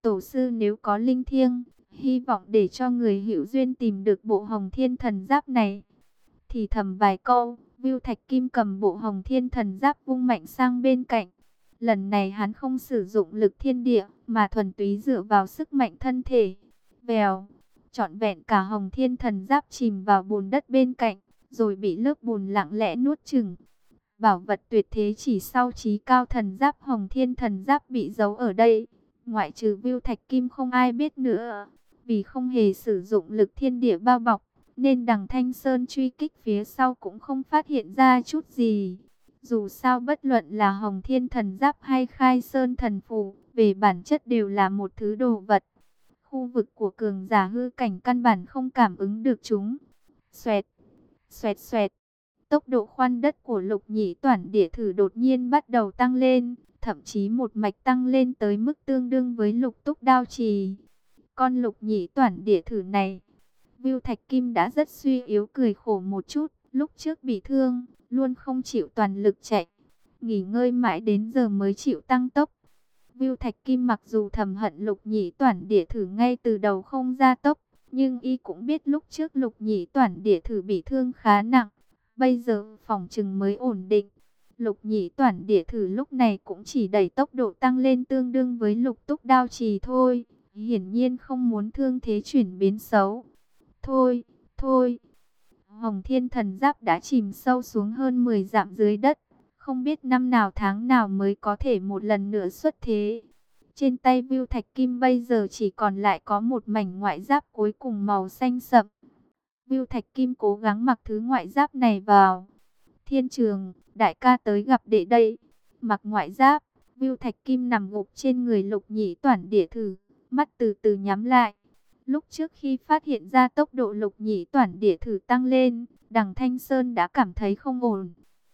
tổ sư nếu có linh thiêng, hy vọng để cho người hữu duyên tìm được bộ Hồng Thiên Thần Giáp này. Thì thầm vài câu, Vưu Thạch Kim cầm bộ Hồng Thiên Thần Giáp vung mạnh sang bên cạnh. Lần này hắn không sử dụng lực thiên địa, mà thuần túy dựa vào sức mạnh thân thể. Vèo, trọn vẹn cả Hồng Thiên Thần Giáp chìm vào bùn đất bên cạnh, rồi bị lớp bùn lặng lẽ nuốt chửng. Bảo vật tuyệt thế chỉ sau Chí Cao Thần Giáp Hồng Thiên Thần Giáp bị giấu ở đây, ngoại trừ Vưu Thạch Kim không ai biết nữa. Vì không hề sử dụng lực thiên địa bao bọc, nên Đằng Thanh Sơn truy kích phía sau cũng không phát hiện ra chút gì. Dù sao bất luận là Hồng Thiên Thần Giáp hay Khai Sơn Thần Phù, về bản chất đều là một thứ đồ vật. Khu vực của cường giả hư cảnh căn bản không cảm ứng được chúng. Xoẹt, xoẹt xoẹt. Tốc độ khoan đất của Lục Nhĩ Toản Địa Thử đột nhiên bắt đầu tăng lên, thậm chí một mạch tăng lên tới mức tương đương với Lục Túc Đao Trì. Con Lục Nhĩ Toản Địa Thử này, Vưu Thạch Kim đã rất suy yếu, cười khổ một chút, lúc trước bị thương, luôn không chịu toàn lực chạy, nghỉ ngơi mãi đến giờ mới chịu tăng tốc. Vưu Thạch Kim mặc dù thầm hận Lục Nhĩ Toản Địa Thử ngay từ đầu không gia tốc, nhưng y cũng biết lúc trước Lục Nhĩ Toản Địa Thử bị thương khá nặng, bây giờ phòng chừng mới ổn định. Lục Nhĩ Toản Địa Thử lúc này cũng chỉ đẩy tốc độ tăng lên tương đương với Lục Túc Đao Trì thôi, hiển nhiên không muốn thương thế chuyển biến xấu. Thôi, thôi. Hồng Thiên Thần Giáp đã chìm sâu xuống hơn 10 dặm dưới đất, không biết năm nào tháng nào mới có thể một lần nữa xuất thế. Trên tay Vưu Thạch Kim bây giờ chỉ còn lại có một mảnh ngoại giáp cuối cùng màu xanh sậm. Vưu Thạch Kim cố gắng mặc thứ ngoại giáp này vào. Thiên Trường, đại ca tới gặp đệ đây. Mặc ngoại giáp, Vưu Thạch Kim nằm gục trên người Lục Nhĩ Toản Địa Thử, mắt từ từ nhắm lại. Lúc trước khi phát hiện ra tốc độ Lục Nhĩ Toản Địa Thử tăng lên, Đằng Thanh Sơn đã cảm thấy không ổn.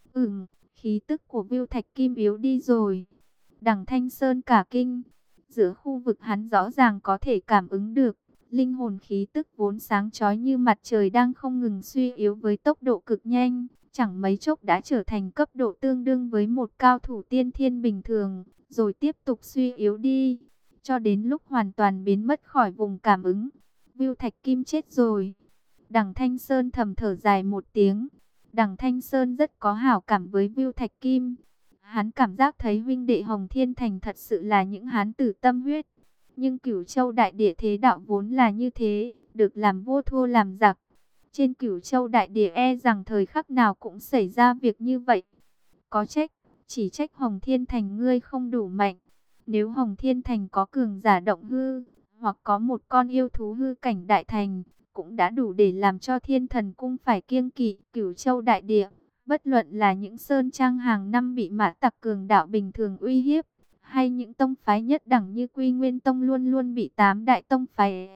Khí tức của Vưu Thạch Kim yếu đi rồi. Đằng Thanh Sơn cả kinh. Giữa khu vực hắn rõ ràng có thể cảm ứng được, linh hồn khí tức vốn sáng chói như mặt trời đang không ngừng suy yếu với tốc độ cực nhanh, chẳng mấy chốc đã trở thành cấp độ tương đương với một cao thủ tiên thiên bình thường, rồi tiếp tục suy yếu đi, cho đến lúc hoàn toàn biến mất khỏi vùng cảm ứng. Vưu Thạch Kim chết rồi. Đằng Thanh Sơn thầm thở dài một tiếng. Đằng Thanh Sơn rất có hảo cảm với Vưu Thạch Kim. Hắn cảm giác thấy huynh đệ Hồng Thiên Thành thật sự là những hán tử tâm huyết. Nhưng Cửu Châu Đại Địa thế đạo vốn là như thế, được làm vua thua làm giặc. Trên Cửu Châu Đại Địa e rằng thời khắc nào cũng xảy ra việc như vậy. Có trách, chỉ trách Hồng Thiên Thành ngươi không đủ mạnh. Nếu Hồng Thiên Thành có cường giả động hư, hoặc có một con yêu thú hư cảnh đại thành, cũng đã đủ để làm cho Thiên Thần Cung phải kiêng kỵ Cửu Châu Đại Địa. Bất luận là những sơn trang hàng năm bị mã tặc cường đạo bình thường uy hiếp, hay những tông phái nhất đẳng như Quy Nguyên Tông luôn luôn bị 8 đại tông phái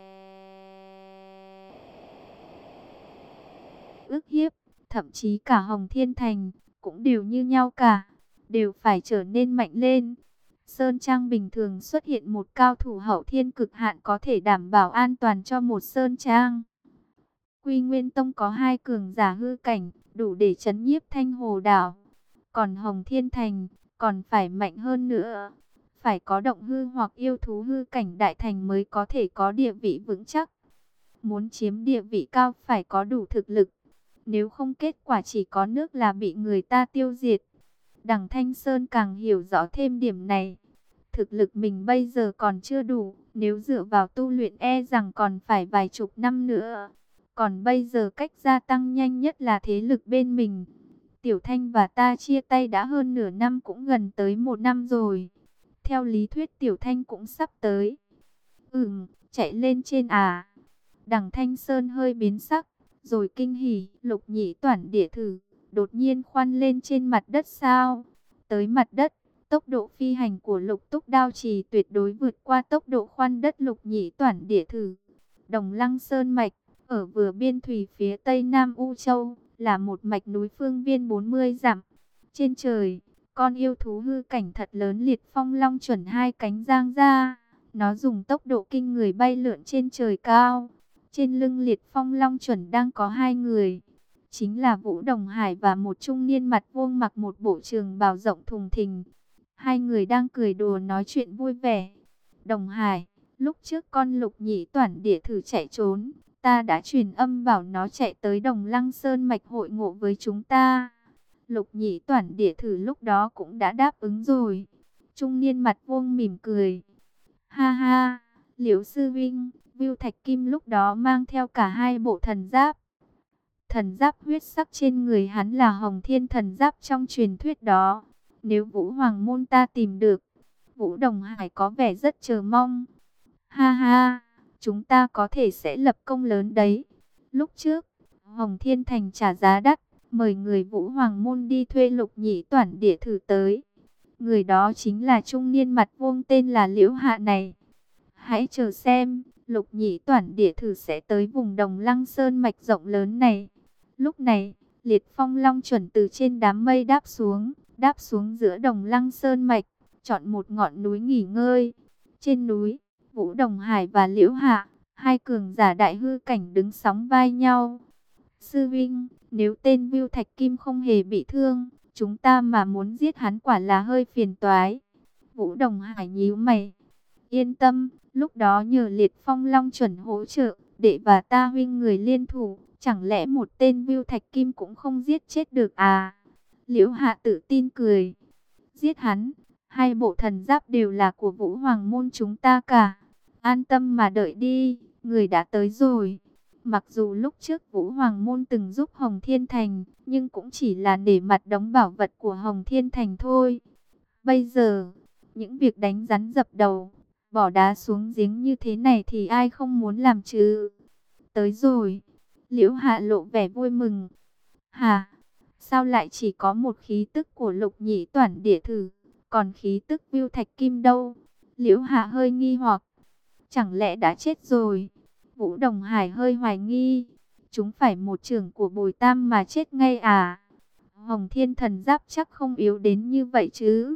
ức hiếp, thậm chí cả Hồng Thiên Thành cũng đều như nhau cả, đều phải trở nên mạnh lên. Sơn trang bình thường xuất hiện một cao thủ hậu thiên cực hạn có thể đảm bảo an toàn cho một sơn trang. Quy Nguyên Tông có 2 cường giả hư cảnh, đủ để trấn nhiếp Thanh Hồ Đảo. Còn Hồng Thiên Thành còn phải mạnh hơn nữa, phải có động hư hoặc yêu thú hư cảnh đại thành mới có thể có địa vị vững chắc. Muốn chiếm địa vị cao phải có đủ thực lực, nếu không kết quả chỉ có nước là bị người ta tiêu diệt. Đằng Thanh Sơn càng hiểu rõ thêm điểm này. Thực lực mình bây giờ còn chưa đủ, nếu dựa vào tu luyện e rằng còn phải vài chục năm nữa. Còn bây giờ cách gia tăng nhanh nhất là thế lực bên mình. Tiểu Thanh và ta chia tay đã hơn nửa năm, cũng gần tới 1 năm rồi. Theo lý thuyết Tiểu Thanh cũng sắp tới. Chạy lên trên à? Đằng Thanh Sơn hơi biến sắc, rồi kinh hỉ. Lục Nhĩ Toản Địa Thử đột nhiên khoan lên trên mặt đất sao? Tới mặt đất, tốc độ phi hành của Lục Túc Đao Trì tuyệt đối vượt qua tốc độ khoan đất Lục Nhĩ Toản Địa Thử. Đồng Lăng Sơn Mạch, ở vừa biên thủy phía tây nam U Châu, là một mạch núi phương viên 40 dặm. Trên trời, con yêu thú hư cảnh thật lớn Liệt Phong Long chuẩn 2 cánh giang ra. Nó dùng tốc độ kinh người bay lượn trên trời cao. Trên lưng Liệt Phong Long chuẩn đang có 2 người. Chính là Vũ Đồng Hải và một trung niên mặt vuông mặc một bộ trường bào rộng thùng thình. 2 người đang cười đùa nói chuyện vui vẻ. Đồng Hải, lúc trước con Lục Nhĩ Toản Đĩa thử chạy trốn, ta đã truyền âm bảo nó chạy tới Đồng Lăng Sơn mạch hội ngộ với chúng ta. Lục Nhĩ Toản Đĩa thử lúc đó cũng đã đáp ứng rồi. Trung niên mặt vuông mỉm cười. Ha ha, Liễu sư vinh, Vưu Thạch Kim lúc đó mang theo cả hai bộ thần giáp. Thần giáp huyết sắc trên người hắn là Hồng Thiên thần giáp trong truyền thuyết đó. Nếu Vũ Hoàng môn ta tìm được, Vũ Đồng Hải có vẻ rất chờ mong. Ha ha, chúng ta có thể sẽ lập công lớn đấy. Lúc trước, Hồng Thiên Thành trả giá đắt, mời người Vũ Hoàng môn đi thuê Lục Nhĩ Toản Đĩa thử tới. Người đó chính là trung niên mặt vuông tên là Liễu Hạ này. Hãy chờ xem, Lục Nhĩ Toản Đĩa thử sẽ tới vùng Đồng Lăng Sơn mạch rộng lớn này. Lúc này, Liệt Phong Long chuẩn từ trên đám mây đáp xuống giữa Đồng Lăng Sơn mạch, chọn một ngọn núi nghỉ ngơi. Trên núi, Vũ Đồng Hải và Liễu Hạ, hai cường giả đại hư cảnh đứng sóng vai nhau. Sư Vinh, nếu tên Vưu Thạch Kim không hề bị thương, chúng ta mà muốn giết hắn quả là hơi phiền toái. Vũ Đồng Hải nhíu mày. Yên tâm, lúc đó nhờ Liệt Phong Long chuẩn hỗ trợ, đệ và ta huynh người liên thủ, chẳng lẽ một tên Vưu Thạch Kim cũng không giết chết được à? Liễu Hạ tự tin cười. Giết hắn, hai bộ thần giáp đều là của Vũ Hoàng môn chúng ta cả. An tâm mà đợi đi, người đã tới rồi. Mặc dù lúc trước Vũ Hoàng môn từng giúp Hồng Thiên Thành, nhưng cũng chỉ là nể mặt đống bảo vật của Hồng Thiên Thành thôi. Bây giờ, những việc đánh rắn dập đầu, bỏ đá xuống giếng như thế này thì ai không muốn làm chứ? Tới rồi. Liễu Hạ lộ vẻ vui mừng. Hả? Sao lại chỉ có một khí tức của Lục Nhĩ Toản Đĩa thử, còn khí tức Vưu Thạch Kim đâu? Liễu Hạ hơi nghi hoặc. Chẳng lẽ đã chết rồi? Vũ Đồng Hải hơi hoài nghi. Chúng phải một trưởng của Bồi Tam mà chết ngay à? Hồng Thiên thần giáp chắc không yếu đến như vậy chứ?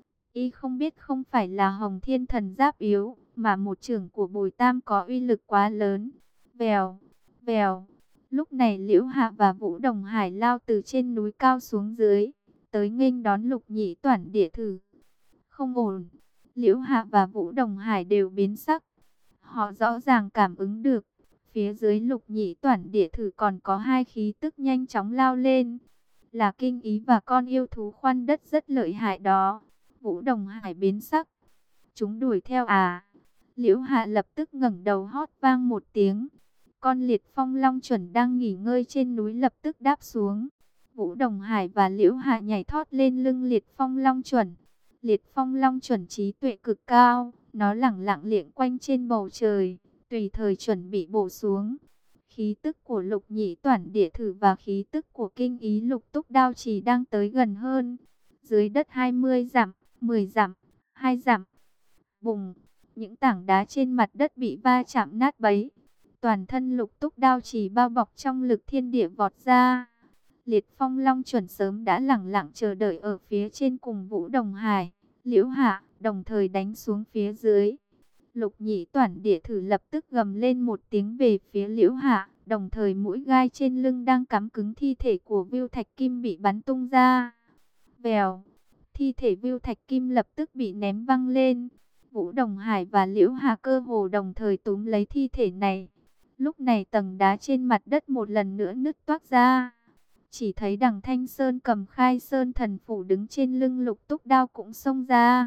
Y không biết không phải là Hồng Thiên thần giáp yếu, mà một trưởng của Bồi Tam có uy lực quá lớn. Vèo, vèo. Lúc này Liễu Hạ và Vũ Đồng Hải lao từ trên núi cao xuống dưới, tới nghênh đón Lục Nhĩ Toản Đĩa thử. Không ổn. Liễu Hạ và Vũ Đồng Hải đều biến sắc. Họ rõ ràng cảm ứng được, phía dưới Lục Nhĩ Toản Đĩa thử còn có hai khí tức nhanh chóng lao lên. Là Kinh Ý và con yêu thú khoan đất rất lợi hại đó. Vũ Đồng Hải biến sắc. Chúng đuổi theo à? Liễu Hạ lập tức ngẩng đầu hót vang một tiếng. Con Liệt Phong Long chuẩn đang nghỉ ngơi trên núi lập tức đáp xuống. Vũ Đồng Hải và Liễu Hạ nhảy thót lên lưng Liệt Phong Long chuẩn. Liệt Phong Long chuẩn trí tuệ cực cao, nó lẳng lặng liệng quanh trên bầu trời, tùy thời chuẩn bị bổ xuống. Khí tức của Lục Nhĩ Toản Đĩa thử và khí tức của Kinh Ý Lục Túc Đao Chỉ đang tới gần hơn. Dưới đất 20 dặm, 10 dặm, 2 dặm. Bùng, những tảng đá trên mặt đất bị va chạm nát bấy. Toàn thân Lục Túc Đao Chỉ bao bọc trong lực thiên địa vọt ra. Liệt Phong Long chuẩn sớm đã lẳng lặng chờ đợi ở phía trên cùng Vũ Đồng Hải, Liễu Hạ, đồng thời đánh xuống phía dưới. Lục Nhĩ Toản Đĩa thử lập tức gầm lên một tiếng về phía Liễu Hạ, đồng thời mũi gai trên lưng đang cắm cứng thi thể của Vưu Thạch Kim bị bắn tung ra. Vèo, thi thể Vưu Thạch Kim lập tức bị ném văng lên. Vũ Đồng Hải và Liễu Hạ cơ hồ đồng thời túm lấy thi thể này. Lúc này tầng đá trên mặt đất một lần nữa nứt toác ra. Chỉ thấy Đằng Thanh Sơn cầm Khai Sơn thần phủ đứng trên lưng Lục Túc Đao cũng xông ra.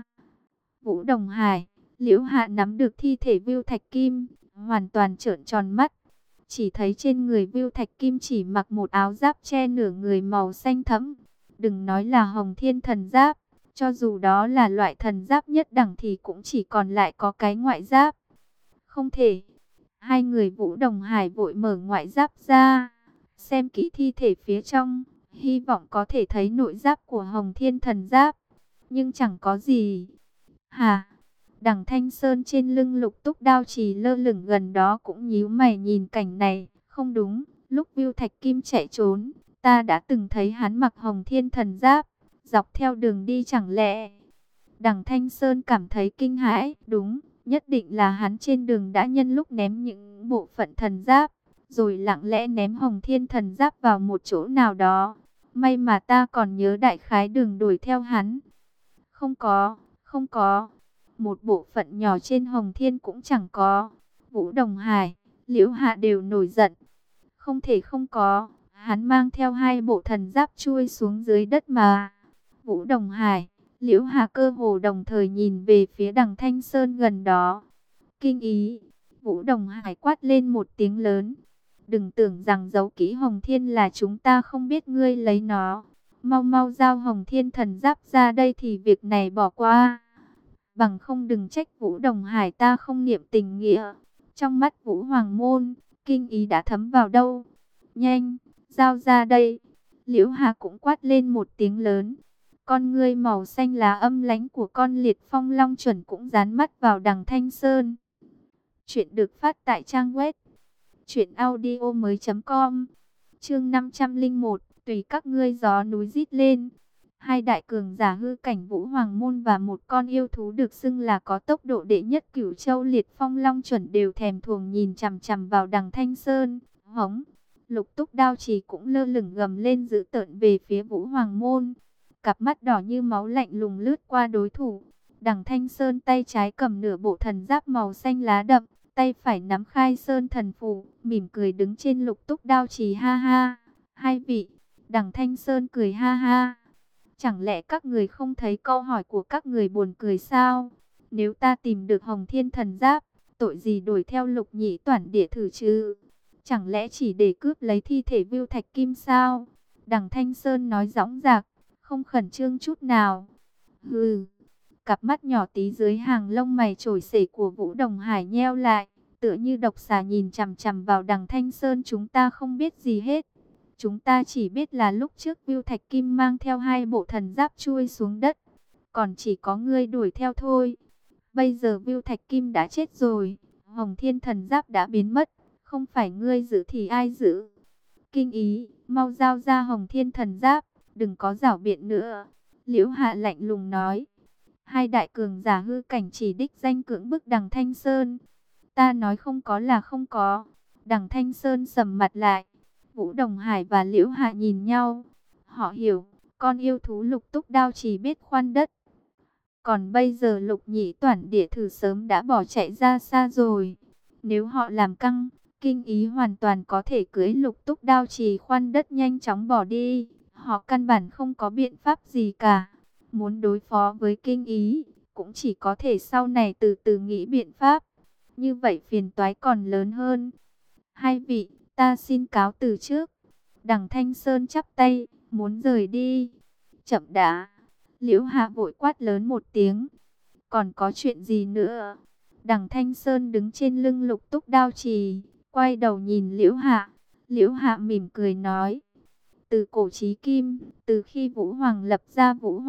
Vũ Đồng Hải, Liễu Hạ nắm được thi thể Vưu Thạch Kim, hoàn toàn trợn tròn mắt. Chỉ thấy trên người Vưu Thạch Kim chỉ mặc một áo giáp che nửa người màu xanh thẫm. Đừng nói là Hồng Thiên thần giáp, cho dù đó là loại thần giáp nhất đẳng thì cũng chỉ còn lại có cái ngoại giáp. Không thể. Hai người Vũ Đồng Hải vội mở ngoại giáp ra, xem kỹ thi thể phía trong, hy vọng có thể thấy nội giáp của Hồng Thiên thần giáp. Nhưng chẳng có gì. Hà, Đằng Thanh Sơn trên lưng Lục Túc Đao Chỉ lơ lửng gần đó cũng nhíu mày nhìn cảnh này. Không đúng, lúc Vưu Thạch Kim chạy trốn, ta đã từng thấy hắn mặc Hồng Thiên thần giáp, dọc theo đường đi chẳng lẽ. Đằng Thanh Sơn cảm thấy kinh hãi, đúng, nhất định là hắn trên đường đã nhân lúc ném những bộ phận thần giáp, rồi lặng lẽ ném Hồng Thiên thần giáp vào một chỗ nào đó. May mà ta còn nhớ đại khái đường đuổi theo hắn. Không có, không có. một bộ phận nhỏ trên Hồng Thiên cũng chẳng có. Vũ Đồng Hải, Liễu Hạ đều nổi giận. Không thể không có, hắn mang theo 2 bộ thần giáp chui xuống dưới đất mà. Vũ Đồng Hải, Liễu Hạ cơ hồ đồng thời nhìn về phía đằng Thanh Sơn gần đó. Kinh ý, Vũ Đồng Hải quát lên một tiếng lớn. Đừng tưởng rằng giấu kỹ Hồng Thiên là chúng ta không biết ngươi lấy nó. Mau mau giao Hồng Thiên thần giáp ra đây thì việc này bỏ qua. Bằng không đừng trách Vũ Đồng Hải ta không niệm tình nghĩa. Trong mắt Vũ Hoàng Môn, kinh ý đã thấm vào đâu. Nhanh, giao ra đây. Liễu Hà cũng quát lên một tiếng lớn. Con ngươi màu xanh lá âm lãnh của con liệt phong long chuẩn cũng dán mắt vào đằng Thanh Sơn. Chuyện được phát tại trang web truyệnaudiomoi.com. Chương 501, tùy các ngươi gió núi rít lên. 2 đại cường giả hư cảnh Vũ Hoàng Môn và một con yêu thú được xưng là có tốc độ đệ nhất Cửu Châu liệt phong long chuẩn đều thèm thuồng nhìn chằm chằm vào đằng Thanh Sơn. Hống! Lục Túc Đao Chỉ cũng lơ lửng gầm lên dữ tợn về phía Vũ Hoàng Môn. Cặp mắt đỏ như máu lạnh lùng lướt qua đối thủ. Đằng Thanh Sơn tay trái cầm nửa bộ thần giáp màu xanh lá đậm, tay phải nắm Khai Sơn thần phù, mỉm cười đứng trên Lục Túc Đao Chỉ. Ha ha, 2 vị. Đằng Thanh Sơn cười ha ha. Chẳng lẽ các người không thấy câu hỏi của các người buồn cười sao? Nếu ta tìm được Hồng Thiên thần giáp, tội gì đuổi theo Lục Nhĩ Toản Địa thử chứ? Chẳng lẽ chỉ để cướp lấy thi thể Vưu Thạch Kim sao? Đằng Thanh Sơn nói dõng dạc, không khẩn trương chút nào. Hừ, cặp mắt nhỏ tí dưới hàng lông mày trổi xể của Vũ Đồng Hải nheo lại, tựa như độc xà nhìn chằm chằm vào đằng Thanh Sơn. Chúng ta không biết gì hết. Chúng ta chỉ biết là lúc trước Vưu Thạch Kim mang theo 2 bộ thần giáp chui xuống đất, còn chỉ có ngươi đuổi theo thôi. Bây giờ Vưu Thạch Kim đã chết rồi, Hồng Thiên thần giáp đã biến mất, không phải ngươi giữ thì ai giữ? Kinh ý, mau giao ra Hồng Thiên thần giáp, đừng có giảo biện nữa. Liễu Hạ lạnh lùng nói. 2 đại cường giả hư cảnh chỉ đích danh cưỡng bức đằng Thanh Sơn. Ta nói không có là không có. Đằng Thanh Sơn sầm mặt lại. Vũ Đồng Hải và Liễu Hạ nhìn nhau. Họ hiểu, con yêu thú Lục Túc Đao chỉ biết khoan đất. Còn bây giờ Lục Nhĩ Toản Địa thử sớm đã bỏ chạy ra xa rồi. Nếu họ làm căng, kinh ý hoàn toàn có thể cưỡi Lục Túc Đao chỉ khoan đất nhanh chóng bỏ đi. Họ căn bản không có biện pháp gì cả. Muốn đối phó với kinh ý, cũng chỉ có thể sau này từ từ nghĩ biện pháp. Như vậy phiền toái còn lớn hơn. 2 vị, ta xin cáo từ trước. Đằng Thanh Sơn chắp tay, muốn rời đi. Chậm đã. Liễu Hạ vội quát lớn một tiếng. Còn có chuyện gì nữa? Đằng Thanh Sơn đứng trên lưng Lục Túc Đao Chỉ, quay đầu nhìn Liễu Hạ. Liễu Hạ mỉm cười nói. Từ cổ chí kim, từ khi Vũ Hoàng lập ra Vũ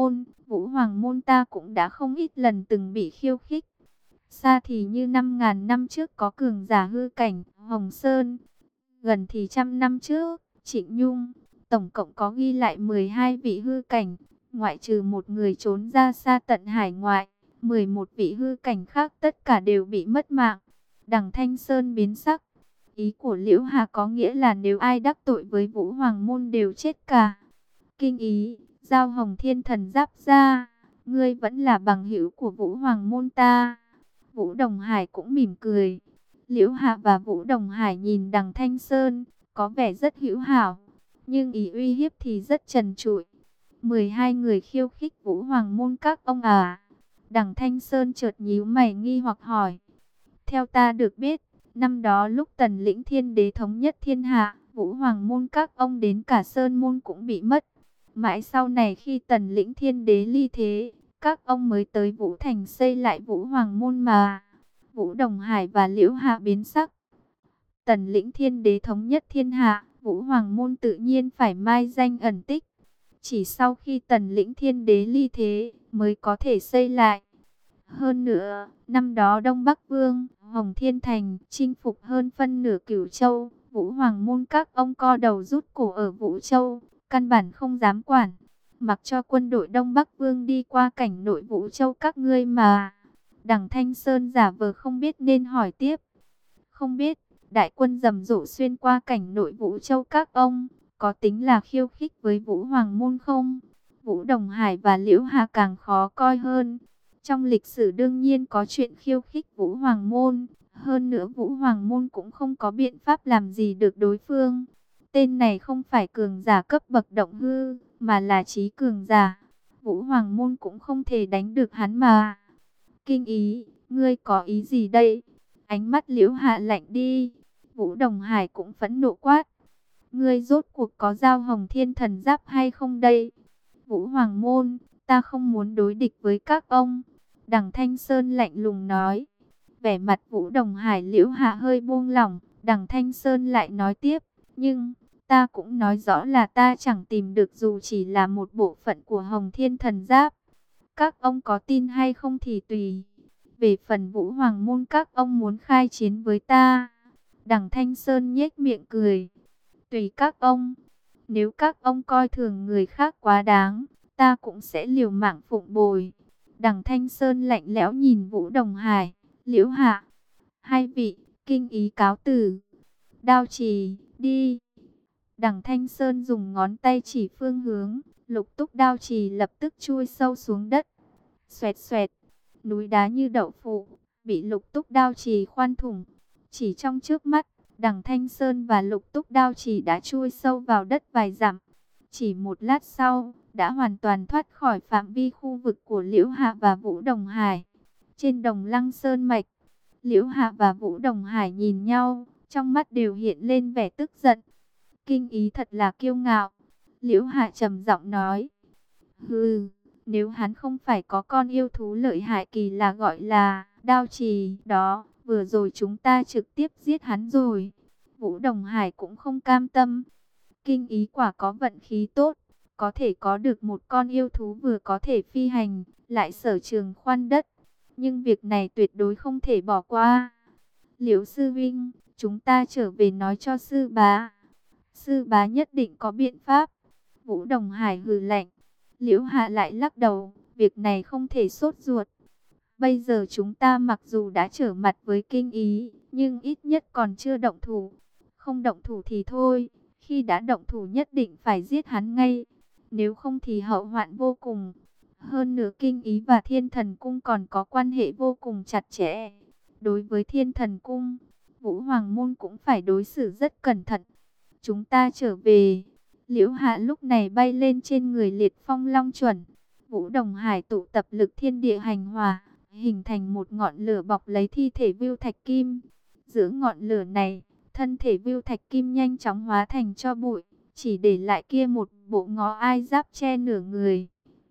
Hoàng Môn ta cũng đã không ít lần từng bị khiêu khích. Xa thì như 5.000 năm trước có cường giả hư cảnh, Hồng Sơn. Gần thì 100 năm trước, Trịnh Nhung. Tổng cộng có ghi lại 12 vị hư cảnh, ngoại trừ một người trốn ra xa tận hải ngoại. 11 vị hư cảnh khác tất cả đều bị mất mạng. Đằng Thanh Sơn biến sắc. Ý của Liễu Hà có nghĩa là nếu ai đắc tội với Vũ Hoàng Môn đều chết cả. Kinh ý, giao Hồng Thiên thần giáp ra. Ngươi vẫn là bằng hữu của Vũ Hoàng Môn ta. Vũ Đồng Hải cũng mỉm cười. Liễu Hạ và Vũ Đồng Hải nhìn đằng Thanh Sơn, có vẻ rất hữu hảo, nhưng ý uy hiếp thì rất trần trụi. 12 người khiêu khích Vũ Hoàng Môn các ông à? Đằng Thanh Sơn chợt nhíu mày nghi hoặc hỏi. Theo ta được biết, năm đó lúc Tần Lĩnh Thiên Đế thống nhất thiên hạ, Vũ Hoàng Môn các ông đến cả Sơn Môn cũng bị mất. Mãi sau này khi Tần Lĩnh Thiên Đế ly thế, các ông mới tới Vũ Thành xây lại Vũ Hoàng Môn mà. Vũ Đồng Hải và Liễu Hạ biến sắc. Tần Lĩnh Thiên Đế thống nhất thiên hạ, Vũ Hoàng Môn tự nhiên phải mai danh ẩn tích. Chỉ sau khi Tần Lĩnh Thiên Đế ly thế mới có thể xây lại. Hơn nữa, năm đó Đông Bắc Vương, Hồng Thiên Thành chinh phục hơn phân nửa Cửu Châu. Vũ Hoàng Môn các ông co đầu rút cổ ở Vũ Châu, căn bản không dám quản. Mặc cho quân đội Đông Bắc Vương đi qua cảnh nội Vũ Châu các ngươi mà. Đằng Thanh Sơn giả vờ không biết nên hỏi tiếp. Không biết, đại quân rầm rộ xuyên qua cảnh nội Vũ Châu các ông, có tính là khiêu khích với Vũ Hoàng Môn không? Vũ Đồng Hải và Liễu Hà càng khó coi hơn. Trong lịch sử đương nhiên có chuyện khiêu khích Vũ Hoàng Môn. Hơn nữa Vũ Hoàng Môn cũng không có biện pháp làm gì được đối phương. Tên này không phải cường giả cấp bậc động hư, mà là trí cường giả. Vũ Hoàng Môn cũng không thể đánh được hắn mà. Kinh Ý, ngươi có ý gì đây? Ánh mắt Liễu Hạ lạnh đi. Vũ Đồng Hải cũng phẫn nộ quát. Ngươi rốt cuộc có giao Hồng Thiên Thần Giáp hay không đây? Vũ Hoàng Môn, ta không muốn đối địch với các ông. Đằng Thanh Sơn lạnh lùng nói. Vẻ mặt Vũ Đồng Hải Liễu Hạ hơi buông lỏng. Đằng Thanh Sơn lại nói tiếp. Nhưng, ta cũng nói rõ là ta chẳng tìm được dù chỉ là một bộ phận của Hồng Thiên Thần Giáp. Các ông có tin hay không thì tùy. Về phần Vũ Hoàng Môn các ông muốn khai chiến với ta. Đằng Thanh Sơn nhếch miệng cười. Tùy các ông. Nếu các ông coi thường người khác quá đáng, ta cũng sẽ liều mạng phụng bồi. Đằng Thanh Sơn lạnh lẽo nhìn Vũ Đồng Hải, Liễu Hạ. Hai vị, Kinh Ý cáo từ. Đao Trì, đi. Đằng Thanh Sơn dùng ngón tay chỉ phương hướng, Lục Túc Đao Trì lập tức chui sâu xuống đất. Xoẹt xoẹt, núi đá như đậu phụ, bị Lục Túc Đao Trì khoan thủng. Chỉ trong chớp mắt, Đằng Thanh Sơn và Lục Túc Đao Trì đã chui sâu vào đất vài dặm. Chỉ một lát sau, đã hoàn toàn thoát khỏi phạm vi khu vực của Liễu Hạ và Vũ Đồng Hải. Trên Đồng Lăng Sơn Mạch, Liễu Hạ và Vũ Đồng Hải nhìn nhau, trong mắt đều hiện lên vẻ tức giận. Kinh Ý thật là kiêu ngạo. Liễu Hạ trầm giọng nói. Hừ, nếu hắn không phải có con yêu thú lợi hại kỳ là gọi là Đao Trì đó, vừa rồi chúng ta trực tiếp giết hắn rồi. Vũ Đồng Hải cũng không cam tâm. Kinh Ý quả có vận khí tốt, có thể có được một con yêu thú vừa có thể phi hành, lại sở trường khoan đất. Nhưng việc này tuyệt đối không thể bỏ qua. Liễu sư vinh, chúng ta trở về nói cho sư bá. Sư bá nhất định có biện pháp. Vũ Đồng Hải hừ lạnh. Liễu Hạ lại lắc đầu, việc này không thể sốt ruột. Bây giờ chúng ta mặc dù đã trở mặt với Kinh Ý, nhưng ít nhất còn chưa động thủ. Không động thủ thì thôi, khi đã động thủ nhất định phải giết hắn ngay. Nếu không thì hậu hoạn vô cùng. Hơn nữa Kinh Ý và Thiên Thần Cung còn có quan hệ vô cùng chặt chẽ. Đối với Thiên Thần Cung, Vũ Hoàng Môn cũng phải đối xử rất cẩn thận. Chúng ta trở về. Liễu Hạ lúc này bay lên trên người Liệt Phong Long Chuẩn. Vũ Đồng Hải tụ tập lực thiên địa hành hòa, hình thành một ngọn lửa bọc lấy thi thể Vưu Thạch Kim. Giữa ngọn lửa này, thân thể Vưu Thạch Kim nhanh chóng hóa thành tro bụi, chỉ để lại kia một bộ ngó ai giáp che nửa người.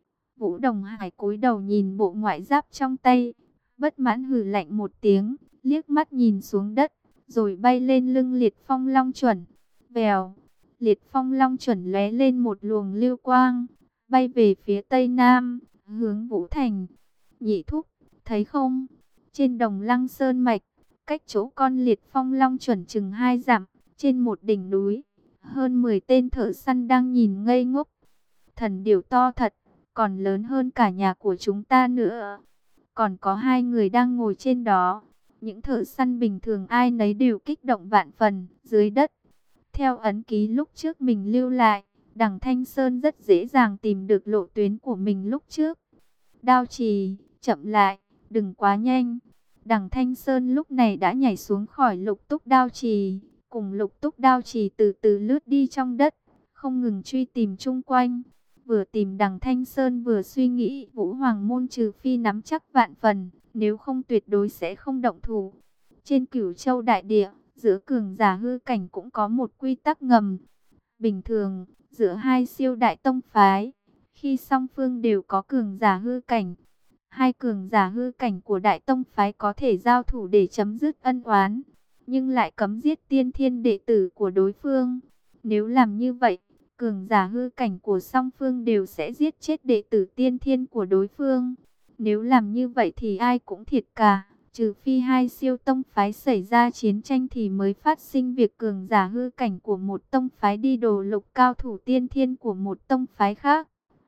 Vũ Đồng Hải cúi đầu nhìn bộ ngoại giáp trong tay, bất mãn hừ lạnh một tiếng, liếc mắt nhìn xuống đất, rồi bay lên lưng Liệt Phong Long Chuẩn. Vèo, Liệt Phong Long Chuẩn lóe lên một luồng lưu quang, bay về phía tây nam, hướng Vũ Thành. Nhị thúc, thấy không? Trên Đồng Lăng Sơn Mạch, cách chỗ con Liệt Phong Long Chuẩn chừng 2 dặm, trên một đỉnh núi, hơn 10 tên thợ săn đang nhìn ngây ngốc. Thần điểu to thật, còn lớn hơn cả nhà của chúng ta nữa. Còn có 2 người đang ngồi trên đó. Những thợ săn bình thường ai nấy đều kích động vạn phần. Dưới đất, theo ấn ký lúc trước mình lưu lại, Đằng Thanh Sơn rất dễ dàng tìm được lộ tuyến của mình lúc trước. Đao Trì, chậm lại, đừng quá nhanh. Đằng Thanh Sơn lúc này đã nhảy xuống khỏi Lục Túc Đao Trì, cùng Lục Túc Đao Trì từ từ lướt đi trong đất, không ngừng truy tìm chung quanh. Vừa tìm Đằng Thanh Sơn vừa suy nghĩ Vũ Hoàng Môn trừ phi nắm chắc vạn phần, nếu không tuyệt đối sẽ không động thủ. Trên Cửu Châu đại địa, giữa cường giả hư cảnh cũng có một quy tắc ngầm. Bình thường, giữa hai siêu đại tông phái, khi song phương đều có cường giả hư cảnh, hai cường giả hư cảnh của đại tông phái có thể giao thủ để chấm dứt ân oán, nhưng lại cấm giết tiên thiên đệ tử của đối phương. Nếu làm như vậy, cường giả hư cảnh của song phương đều sẽ giết chết đệ tử tiên thiên của đối phương. Nếu làm như vậy thì ai cũng thiệt cả. Trừ phi hai siêu tông phái xảy ra chiến tranh thì mới phát sinh việc cường giả hư cảnh của một tông phái đi đổ lục cao thủ tiên thiên của một tông phái khác.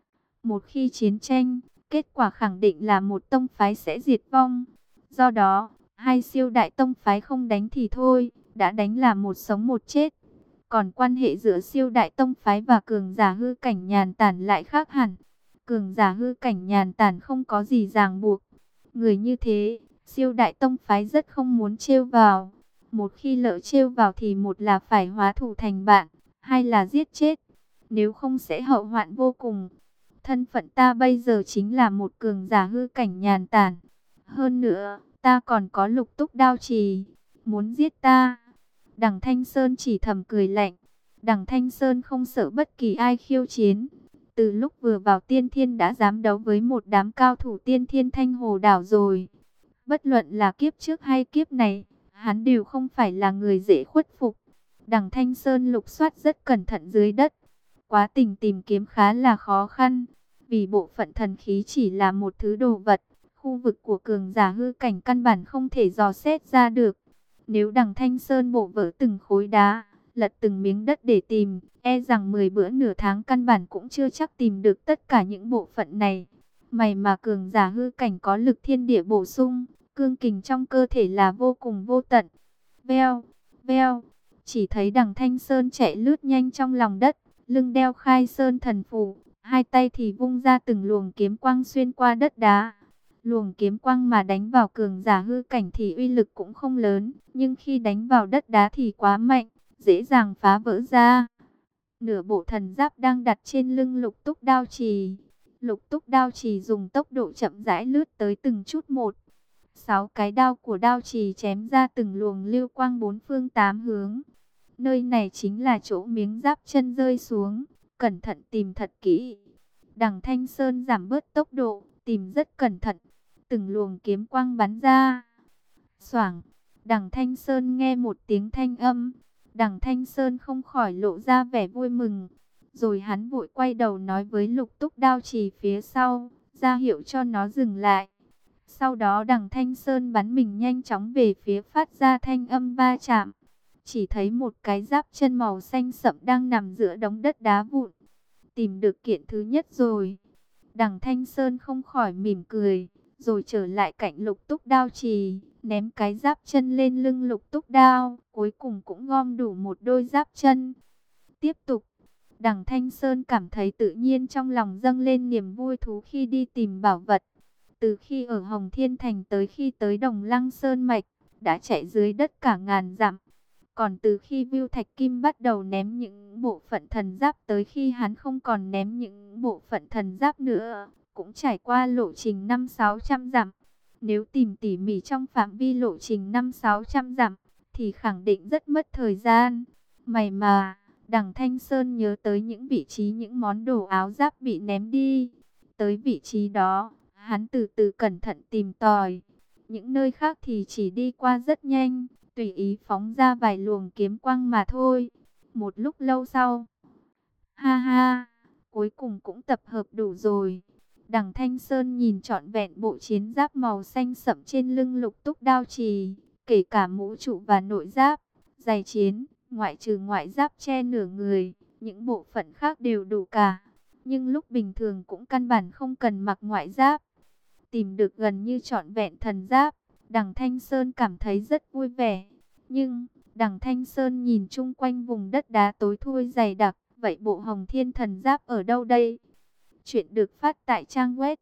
Một khi chiến tranh, kết quả khẳng định là một tông phái sẽ diệt vong. Do đó, hai siêu đại tông phái không đánh thì thôi, đã đánh là một sống một chết. Còn quan hệ giữa siêu đại tông phái và cường giả hư cảnh nhàn tản lại khác hẳn. Cường giả hư cảnh nhàn tản không có gì ràng buộc, Người như thế, siêu đại tông phái rất không muốn trêu vào. Một khi lỡ trêu vào thì một là phải hóa thù thành bạn, hai là giết chết. Nếu không sẽ hậu hoạn vô cùng. Thân phận ta bây giờ chính là một cường giả hư cảnh nhàn tản. Hơn nữa, ta còn có lục túc đao trì. Muốn giết ta? Đằng Thanh Sơn chỉ thầm cười lạnh. Đằng Thanh Sơn không sợ bất kỳ ai khiêu chiến. Từ lúc vừa vào tiên thiên đã dám đấu với một đám cao thủ tiên thiên Thanh Hồ đảo rồi. Bất luận là kiếp trước hay kiếp này, hắn đều không phải là người dễ khuất phục. Đằng Thanh Sơn lục soát rất cẩn thận dưới đất. Quá trình tìm kiếm khá là khó khăn. Vì bộ phận thần khí chỉ là một thứ đồ vật. Khu vực của cường giả hư cảnh căn bản không thể dò xét ra được. Nếu đằng Thanh Sơn bổ vỡ từng khối đá, lật từng miếng đất để tìm, e rằng 10 bữa nửa tháng căn bản cũng chưa chắc tìm được tất cả những bộ phận này. May mà cường giả hư cảnh có lực thiên địa bổ sung, cương kình trong cơ thể là vô cùng vô tận. Veo, veo, chỉ thấy đằng Thanh Sơn chạy lướt nhanh trong lòng đất, lưng đeo Khai Sơn thần phù, hai tay thì vung ra từng luồng kiếm quang xuyên qua đất đá. Luồng kiếm quang mà đánh vào cường giả hư cảnh thì uy lực cũng không lớn, nhưng khi đánh vào đất đá thì quá mạnh, dễ dàng phá vỡ ra. Nửa bộ thần giáp đang đặt trên lưng lục túc đao trì. Lục túc đao trì dùng tốc độ chậm rãi lướt tới từng chút một. 6 cái đao của đao trì chém ra từng luồng lưu quang bốn phương tám hướng. Nơi này chính là chỗ miếng giáp chân rơi xuống, cẩn thận tìm thật kỹ. Đằng Thanh Sơn giảm bớt tốc độ, tìm rất cẩn thận. Từng luồng kiếm quang bắn ra. Xoảng, đằng Thanh Sơn nghe một tiếng thanh âm. Đằng Thanh Sơn không khỏi lộ ra vẻ vui mừng. Rồi hắn vội quay đầu nói với lục túc đao trì phía sau, ra hiệu cho nó dừng lại. Sau đó đằng Thanh Sơn bắn mình nhanh chóng về phía phát ra thanh âm va chạm. Chỉ thấy một cái giáp chân màu xanh sậm đang nằm giữa đống đất đá vụn. Tìm được kiện thứ nhất rồi. Đằng Thanh Sơn không khỏi mỉm cười, rồi trở lại cạnh lục túc đao trì, ném cái giáp chân lên lưng lục túc đao, cuối cùng cũng gom đủ một đôi giáp chân. Tiếp tục, đằng Thanh Sơn cảm thấy tự nhiên trong lòng dâng lên niềm vui thú khi đi tìm bảo vật. Từ khi ở Hồng Thiên Thành tới khi tới Đồng Lăng Sơn Mạch, đã chạy dưới đất cả ngàn dặm. Còn từ khi Viu Thạch Kim bắt đầu ném những bộ phận thần giáp tới khi hắn không còn ném những bộ phận thần giáp nữa, cũng trải qua lộ trình 500-600 dặm. Nếu tìm tỉ mỉ trong phạm vi lộ trình 500-600 dặm, thì khẳng định rất mất thời gian. May mà, đằng Thanh Sơn nhớ tới những vị trí những món đồ áo giáp bị ném đi. Tới vị trí đó, hắn từ từ cẩn thận tìm tòi. Những nơi khác thì chỉ đi qua rất nhanh, tùy ý phóng ra vài luồng kiếm quang mà thôi. Một lúc lâu sau, ha ha, cuối cùng cũng tập hợp đủ rồi. Đằng Thanh Sơn nhìn trọn vẹn bộ chiến giáp màu xanh sẫm trên lưng lục túc đao trì, kể cả mũ trụ và nội giáp, giày chiến, ngoại trừ ngoại giáp che nửa người, những bộ phận khác đều đủ cả. Nhưng lúc bình thường cũng căn bản không cần mặc ngoại giáp. Tìm được gần như trọn vẹn thần giáp, đằng Thanh Sơn cảm thấy rất vui vẻ. Nhưng, đằng Thanh Sơn nhìn chung quanh vùng đất đá tối thui dày đặc, vậy bộ Hồng Thiên thần giáp ở đâu đây? Chuyện được phát tại trang web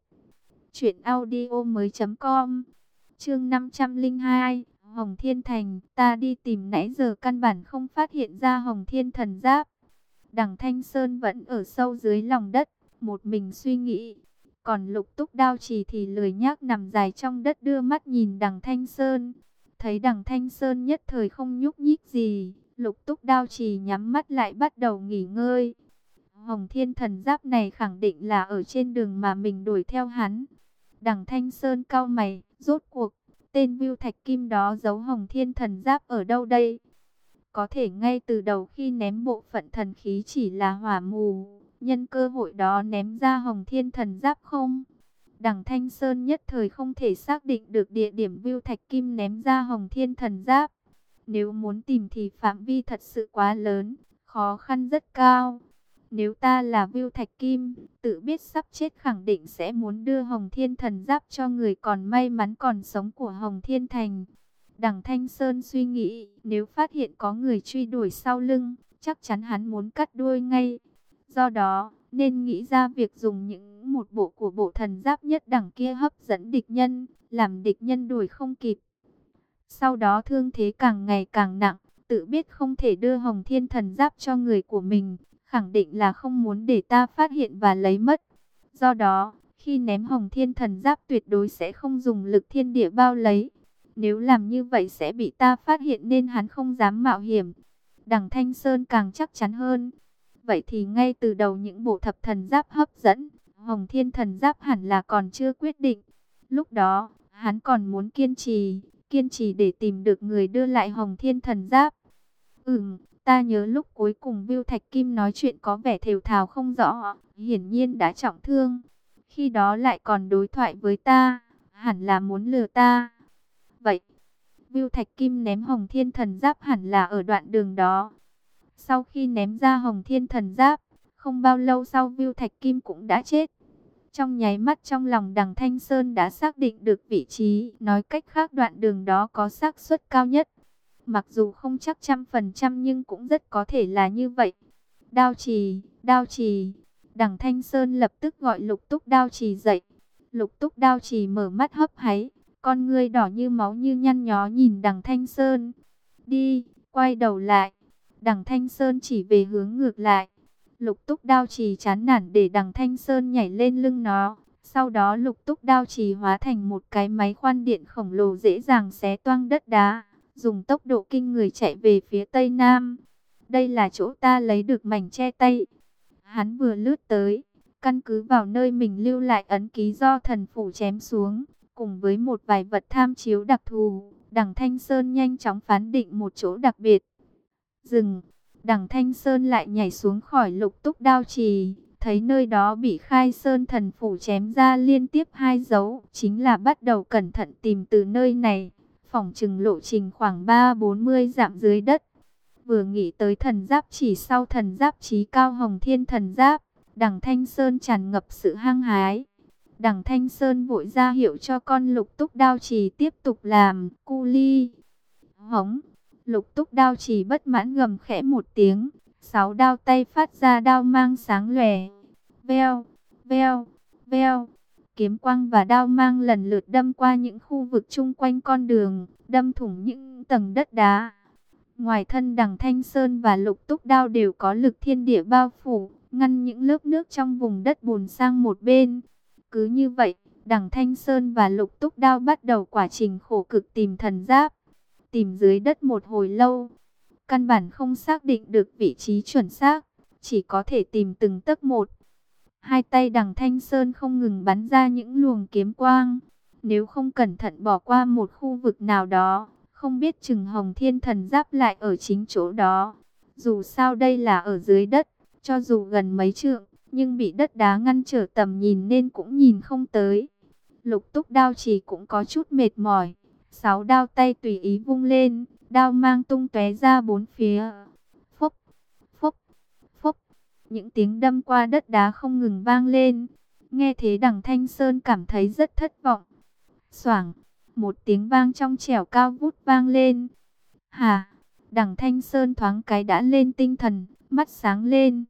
truyệnaudiomoi.com. Chương 502, Hồng Thiên Thành, ta đi tìm nãy giờ căn bản không phát hiện ra Hồng Thiên thần giáp. Đằng Thanh Sơn vẫn ở sâu dưới lòng đất, một mình suy nghĩ. Còn lục túc đao trì thì lười nhác nằm dài trong đất đưa mắt nhìn đằng Thanh Sơn. Thấy đằng Thanh Sơn nhất thời không nhúc nhích gì, lục túc đao trì nhắm mắt lại bắt đầu nghỉ ngơi. Hồng Thiên thần giáp này khẳng định là ở trên đường mà mình đuổi theo hắn. Đằng Thanh Sơn cau mày, rốt cuộc, tên Viu Thạch Kim đó giấu Hồng Thiên thần giáp ở đâu đây? Có thể ngay từ đầu khi ném bộ phận thần khí chỉ là hỏa mù, nhân cơ hội đó ném ra Hồng Thiên thần giáp không? Đằng Thanh Sơn nhất thời không thể xác định được địa điểm Viu Thạch Kim ném ra Hồng Thiên thần giáp. Nếu muốn tìm thì phạm vi thật sự quá lớn, khó khăn rất cao. Nếu ta là Viu Thạch Kim, tự biết sắp chết khẳng định sẽ muốn đưa Hồng Thiên thần giáp cho người còn may mắn còn sống của Hồng Thiên Thành. Đằng Thanh Sơn suy nghĩ, nếu phát hiện có người truy đuổi sau lưng, chắc chắn hắn muốn cắt đuôi ngay. Do đó, nên nghĩ ra việc dùng những một bộ của bộ thần giáp nhất đẳng kia hấp dẫn địch nhân, làm địch nhân đuổi không kịp. Sau đó thương thế càng ngày càng nặng, tự biết không thể đưa Hồng Thiên Thần Giáp cho người của mình, khẳng định là không muốn để ta phát hiện và lấy mất. Do đó, khi ném Hồng Thiên Thần Giáp tuyệt đối sẽ không dùng lực thiên địa bao lấy. Nếu làm như vậy sẽ bị ta phát hiện nên hắn không dám mạo hiểm. Đằng Thanh Sơn càng chắc chắn hơn. Vậy thì ngay từ đầu những bộ thập thần giáp hấp dẫn, Hồng Thiên Thần Giáp hẳn là còn chưa quyết định. Lúc đó, hắn còn muốn kiên trì để tìm được người đưa lại Hồng Thiên Thần Giáp. Ta nhớ lúc cuối cùng Viu Thạch Kim nói chuyện có vẻ thều thào không rõ, hiển nhiên đã trọng thương. Khi đó lại còn đối thoại với ta, hẳn là muốn lừa ta. Vậy, Viu Thạch Kim ném Hồng Thiên Thần Giáp hẳn là ở đoạn đường đó. Sau khi ném ra Hồng Thiên Thần Giáp, không bao lâu sau Viu Thạch Kim cũng đã chết. Trong nháy mắt trong lòng Đằng Thanh Sơn đã xác định được vị trí, nói cách khác đoạn đường đó có xác suất cao nhất. Mặc dù không chắc 100% nhưng cũng rất có thể là như vậy. Đao Trì. Đằng Thanh Sơn lập tức gọi Lục Túc Đao Trì dậy. Lục Túc Đao Trì mở mắt hấp háy, con ngươi đỏ như máu như nhăn nhó nhìn Đằng Thanh Sơn. Đi, quay đầu lại. Đằng Thanh Sơn chỉ về hướng ngược lại. Lục Túc Đao Trì chán nản để Đằng Thanh Sơn nhảy lên lưng nó. Sau đó Lục Túc Đao Trì hóa thành một cái máy khoan điện khổng lồ dễ dàng xé toang đất đá, dùng tốc độ kinh người chạy về phía tây nam. Đây là chỗ ta lấy được mảnh che tay. Hắn vừa lướt tới, căn cứ vào nơi mình lưu lại ấn ký do thần phủ chém xuống, cùng với một vài vật tham chiếu đặc thù, Đằng Thanh Sơn nhanh chóng phán định một chỗ đặc biệt. Dừng. Đằng Thanh Sơn lại nhảy xuống khỏi Lục Túc Đao Trì, thấy nơi đó bị Khai Sơn thần phủ chém ra liên tiếp 2 dấu, chính là bắt đầu cẩn thận tìm từ nơi này, phỏng chừng lộ trình khoảng 30-40 dặm dưới đất. Vừa nghĩ tới thần giáp chỉ sau thần giáp chí cao Hồng Thiên Thần Giáp, Đằng Thanh Sơn tràn ngập sự hăng hái. Đằng Thanh Sơn vội ra hiệu cho con Lục Túc Đao Trì tiếp tục làm cu ly. Hống. Lục Túc Đao Trì bất mãn gầm khẽ một tiếng, 6 đao tay phát ra đao mang sáng lòe. Veo, veo, veo. Kiếm quang và đao mang lần lượt đâm qua những khu vực chung quanh con đường, đâm thủng những tầng đất đá. Ngoài thân Đằng Thanh Sơn và Lục Túc Đao đều có lực thiên địa bao phủ, ngăn những lớp nước trong vùng đất bùn sang một bên. Cứ như vậy, Đằng Thanh Sơn và Lục Túc Đao bắt đầu quá trình khổ cực tìm thần giáp. Tìm dưới đất một hồi lâu, căn bản không xác định được vị trí chuẩn xác, chỉ có thể tìm từng tấc một. Hai tay Đằng Thanh Sơn không ngừng bắn ra những luồng kiếm quang. Nếu không cẩn thận bỏ qua một khu vực nào đó, không biết chừng Hồng Thiên Thần Giáp lại ở chính chỗ đó. Dù sao đây là ở dưới đất, cho dù gần mấy trượng, nhưng bị đất đá ngăn trở tầm nhìn nên cũng nhìn không tới. Lục Túc Đao Trì cũng có chút mệt mỏi. 6 đao tay tùy ý vung lên, đao mang tung tóe ra bốn phía. Phốc, phốc, phốc. Những tiếng đâm qua đất đá không ngừng vang lên. Nghe thế Đằng Thanh Sơn cảm thấy rất thất vọng. Xoảng, một tiếng vang trong trẻo cao vút vang lên. Hà, Đằng Thanh Sơn thoáng cái đã lên tinh thần, mắt sáng lên.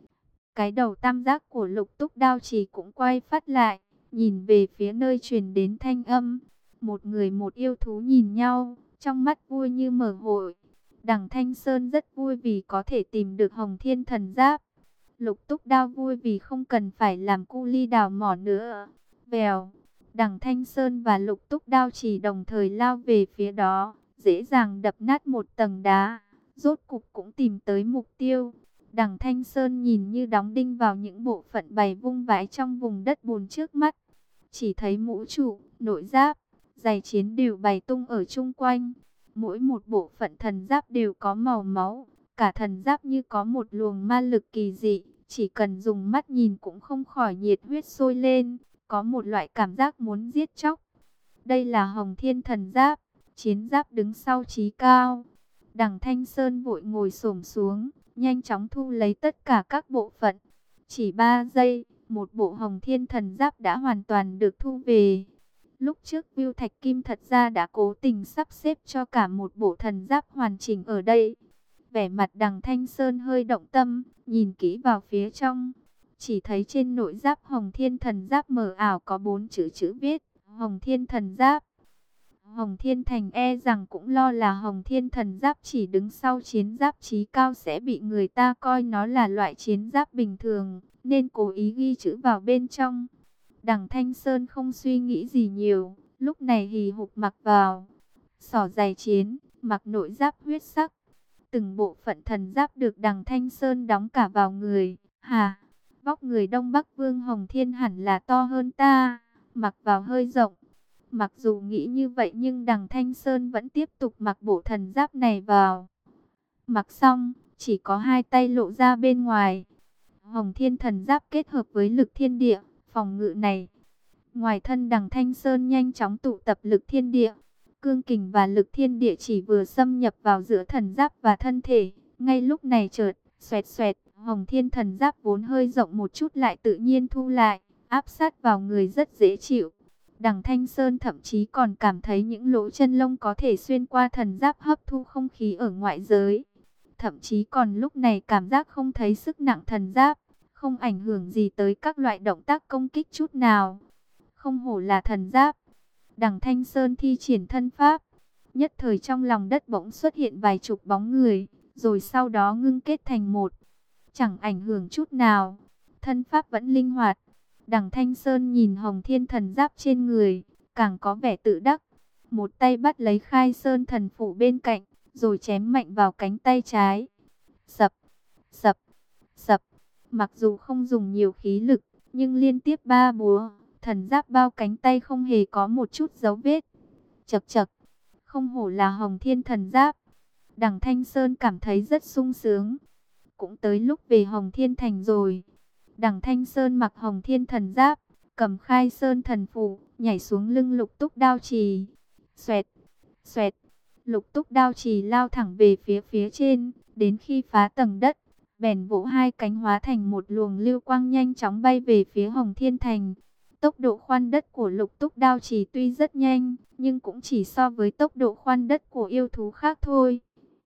Cái đầu tam giác của Lục Túc Đao Trì cũng quay phát lại, nhìn về phía nơi truyền đến thanh âm. Một người một yêu thú nhìn nhau, trong mắt vui như mở hội. Đằng Thanh Sơn rất vui vì có thể tìm được Hồng Thiên Thần Giáp. Lục Túc Đao vui vì không cần phải làm cu ly đào mỏ nữa. Vèo, Đằng Thanh Sơn và Lục Túc Đao chỉ đồng thời lao về phía đó, dễ dàng đập nát một tầng đá. Rốt cục cũng tìm tới mục tiêu. Đằng Thanh Sơn nhìn như đóng đinh vào những bộ phận bày vung vãi trong vùng đất bùn trước mắt. Chỉ thấy mũ trụ, nội giáp, giày chiến đều bày tung ở chung quanh. Mỗi một bộ phận thần giáp đều có màu máu. Cả thần giáp như có một luồng ma lực kỳ dị. Chỉ cần dùng mắt nhìn cũng không khỏi nhiệt huyết sôi lên. Có một loại cảm giác muốn giết chóc. Đây là Hồng Thiên Thần Giáp. Chiến giáp đứng sau chí cao. Đằng Thanh Sơn vội ngồi xổm xuống, nhanh chóng thu lấy tất cả các bộ phận. Chỉ 3 giây, một bộ Hồng Thiên Thần Giáp đã hoàn toàn được thu về. Lúc trước Viu Thạch Kim thật ra đã cố tình sắp xếp cho cả một bộ thần giáp hoàn chỉnh ở đây. Vẻ mặt Đằng Thanh Sơn hơi động tâm, nhìn kỹ vào phía trong. chỉ thấy trên nội giáp Hồng Thiên Thần Giáp mờ ảo có 4 chữ viết, Hồng Thiên Thần Giáp. Hồng Thiên Thành e rằng cũng lo là Hồng Thiên Thần Giáp chỉ đứng sau chiến giáp chí cao sẽ bị người ta coi nó là loại chiến giáp bình thường, nên cố ý ghi chữ vào bên trong. Đằng Thanh Sơn không suy nghĩ gì nhiều, lúc này hì hục mặc vào, xỏ giày chiến, mặc nội giáp huyết sắc. Từng bộ phận thần giáp được Đằng Thanh Sơn đóng cả vào người. Hà, vóc người Đông Bắc Vương Hồng Thiên hẳn là to hơn ta, mặc vào hơi rộng. Mặc dù nghĩ như vậy nhưng Đằng Thanh Sơn vẫn tiếp tục mặc bộ thần giáp này vào. Mặc xong, chỉ có hai tay lộ ra bên ngoài. Hồng Thiên Thần Giáp kết hợp với lực thiên địa, phòng ngự này. Ngoài thân Đằng Thanh Sơn nhanh chóng tụ tập lực thiên địa. Cương kình và lực thiên địa chỉ vừa xâm nhập vào giữa thần giáp và thân thể. Ngay lúc này chợt, xoẹt xoẹt, Hồng Thiên Thần Giáp vốn hơi rộng một chút lại tự nhiên thu lại, áp sát vào người rất dễ chịu. Đằng Thanh Sơn thậm chí còn cảm thấy những lỗ chân lông có thể xuyên qua thần giáp hấp thu không khí ở ngoại giới. Thậm chí còn lúc này cảm giác không thấy sức nặng thần giáp, không ảnh hưởng gì tới các loại động tác công kích chút nào. Không hổ là thần giáp. Đằng Thanh Sơn thi triển thân pháp, nhất thời trong lòng đất bỗng xuất hiện vài chục bóng người, rồi sau đó ngưng kết thành một. Chẳng ảnh hưởng chút nào, thân pháp vẫn linh hoạt. Đằng Thanh Sơn nhìn Hồng Thiên Thần Giáp trên người, càng có vẻ tự đắc. Một tay bắt lấy Khai Sơn Thần Phủ bên cạnh, rồi chém mạnh vào cánh tay trái. Sập, sập, sập. Mặc dù không dùng nhiều khí lực, nhưng liên tiếp ba búa, thần giáp bao cánh tay không hề có một chút dấu vết. Chậc chậc, không hổ là Hồng Thiên Thần Giáp. Đằng Thanh Sơn cảm thấy rất sung sướng. Cũng tới lúc về Hồng Thiên Thành rồi. Đằng Thanh Sơn mặc Hồng Thiên Thần Giáp, cầm Khai Sơn Thần Phủ, nhảy xuống lưng Lục Túc Đao Trì. Xoẹt, xoẹt, Lục Túc Đao Trì lao thẳng về phía trên, đến khi phá tầng đất, bèn vỗ hai cánh hóa thành một luồng lưu quang nhanh chóng bay về phía Hồng Thiên Thành. Tốc độ khoan đất của Lục Túc Đao Trì tuy rất nhanh, nhưng cũng chỉ so với tốc độ khoan đất của yêu thú khác thôi.